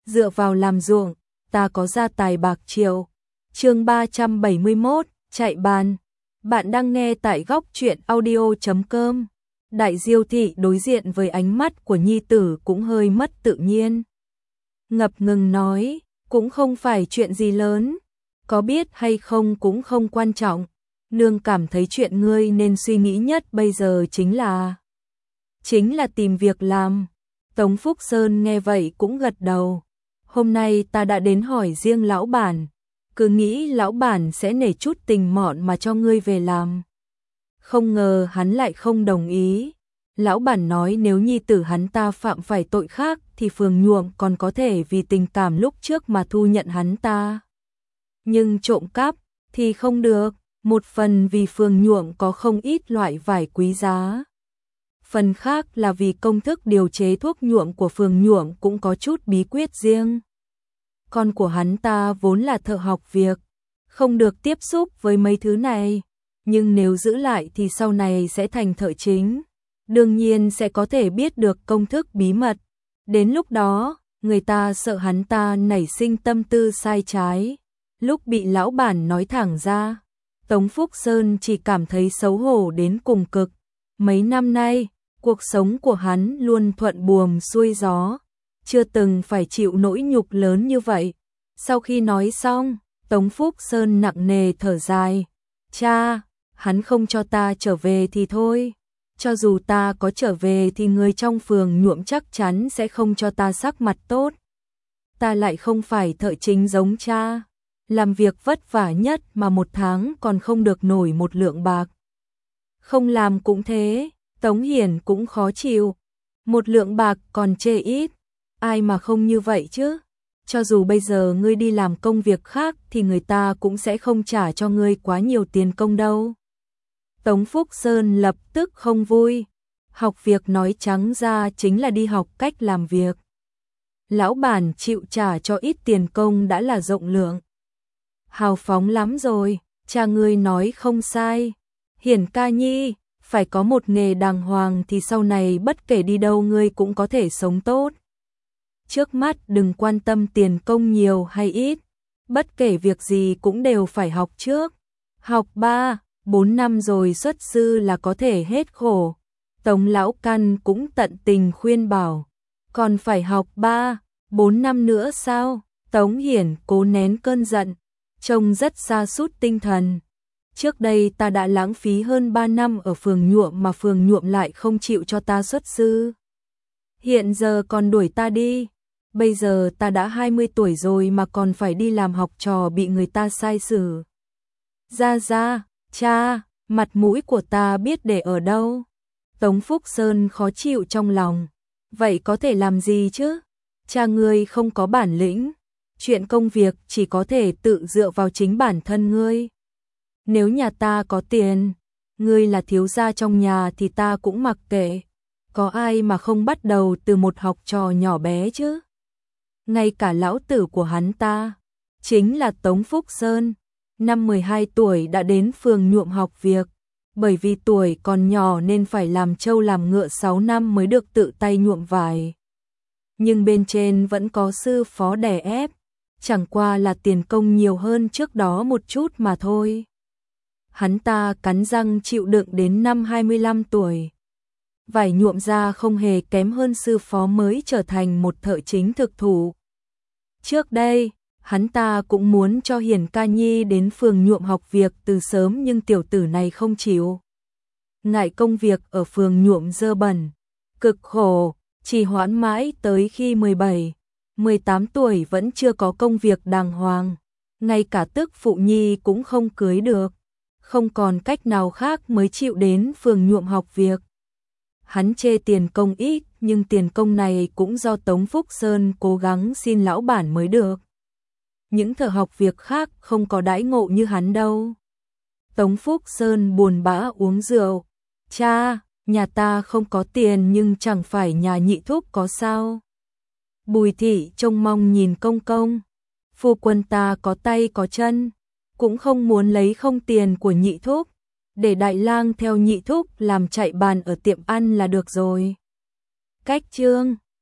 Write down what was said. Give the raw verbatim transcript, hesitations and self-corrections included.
dựa vào làm ruộng, ta có gia tài bạc triệu. Chương ba trăm bảy mươi mốt, chạy bàn. Bạn đang nghe tại góc truyện audio chấm com. Đại Diêu thị đối diện với ánh mắt của nhi tử cũng hơi mất tự nhiên. Ngập ngừng nói, cũng không phải chuyện gì lớn, có biết hay không cũng không quan trọng. Nương cảm thấy chuyện ngươi nên suy nghĩ nhất bây giờ chính là chính là tìm việc làm. Tống Phúc Sơn nghe vậy cũng gật đầu. Hôm nay ta đã đến hỏi riêng lão bản, cứ nghĩ lão bản sẽ nể chút tình mọn mà cho ngươi về làm. Không ngờ hắn lại không đồng ý. Lão bản nói nếu nhi tử hắn ta phạm phải tội khác thì phường nhuộm còn có thể vì tình cảm lúc trước mà thu nhận hắn ta. Nhưng trộm cắp thì không được, một phần vì phường nhuộm có không ít loại vải quý giá. Phần khác là vì công thức điều chế thuốc nhuộm của phường nhuộm cũng có chút bí quyết riêng. Con của hắn ta vốn là thợ học việc, không được tiếp xúc với mấy thứ này, nhưng nếu giữ lại thì sau này sẽ thành thợ chính. Đương nhiên sẽ có thể biết được công thức bí mật. Đến lúc đó, người ta sợ hắn ta nảy sinh tâm tư sai trái. Lúc bị lão bản nói thẳng ra, Tống Phúc Sơn chỉ cảm thấy xấu hổ đến cùng cực. Mấy năm nay, cuộc sống của hắn luôn thuận buồm xuôi gió, chưa từng phải chịu nỗi nhục lớn như vậy. Sau khi nói xong, Tống Phúc Sơn nặng nề thở dài. Cha, hắn không cho ta trở về thì thôi. Cho dù ta có trở về thì người trong phường nhuộm chắc chắn sẽ không cho ta sắc mặt tốt. Ta lại không phải thợ chính giống cha, làm việc vất vả nhất mà một tháng còn không được nổi một lượng bạc. Không làm cũng thế, Tống Hiển cũng khó chịu. Một lượng bạc còn chê ít, ai mà không như vậy chứ. Cho dù bây giờ ngươi đi làm công việc khác thì người ta cũng sẽ không trả cho ngươi quá nhiều tiền công đâu. Tống Phúc Sơn lập tức không vui. Học việc nói trắng ra chính là đi học cách làm việc. Lão bản chịu trả cho ít tiền công đã là rộng lượng. Hào phóng lắm rồi, cha ngươi nói không sai. Hiển ca nhi, phải có một nghề đàng hoàng thì sau này bất kể đi đâu ngươi cũng có thể sống tốt. Trước mắt đừng quan tâm tiền công nhiều hay ít, bất kể việc gì cũng đều phải học trước. Học ba, bốn năm rồi xuất sư là có thể hết khổ. Tống lão căn cũng tận tình khuyên bảo, còn phải học ba, bốn năm nữa sao? Tống Hiển cố nén cơn giận, trông rất sa sút tinh thần. Trước đây ta đã lãng phí hơn ba năm ở phường nhuộm mà phường nhuộm lại không chịu cho ta xuất sư. Hiện giờ còn đuổi ta đi. Bây giờ ta đã hai mươi tuổi rồi mà còn phải đi làm học trò bị người ta sai xử. Ra ra, cha, mặt mũi của ta biết để ở đâu? Tống Phúc Sơn khó chịu trong lòng. Vậy có thể làm gì chứ? Cha ngươi không có bản lĩnh. Chuyện công việc chỉ có thể tự dựa vào chính bản thân ngươi. Nếu nhà ta có tiền, ngươi là thiếu gia trong nhà thì ta cũng mặc kệ. Có ai mà không bắt đầu từ một học trò nhỏ bé chứ? Ngay cả lão tử của hắn ta, chính là Tống Phúc Sơn, năm mười hai tuổi đã đến phường nhuộm học việc. Bởi vì tuổi còn nhỏ nên phải làm trâu làm ngựa sáu năm mới được tự tay nhuộm vải. Nhưng bên trên vẫn có sư phó đè ép, chẳng qua là tiền công nhiều hơn trước đó một chút mà thôi. Hắn ta cắn răng chịu đựng đến năm hai mươi lăm tuổi. Vải nhuộm ra không hề kém hơn sư phó mới trở thành một thợ chính thực thụ. Trước đây, hắn ta cũng muốn cho Hiển ca nhi đến phường nhuộm học việc từ sớm nhưng tiểu tử này không chịu. Ngại công việc ở phường nhuộm dơ bẩn, cực khổ, trì hoãn mãi tới khi mười bảy, mười tám tuổi vẫn chưa có công việc đàng hoàng. Ngay cả tức phụ nhi cũng không cưới được. Không còn cách nào khác mới chịu đến phường nhuộm học việc. Hắn chê tiền công ít, nhưng tiền công này cũng do Tống Phúc Sơn cố gắng xin lão bản mới được. Những thợ học việc khác không có đãi ngộ như hắn đâu. Tống Phúc Sơn buồn bã uống rượu. Cha, nhà ta không có tiền nhưng chẳng phải nhà nhị thúc có sao? Bùi thị trông mong nhìn công công. Phu quân ta có tay có chân, cũng không muốn lấy không tiền của nhị thúc. Để đại lang theo nhị thúc làm chạy bàn ở tiệm ăn là được rồi. Cách chương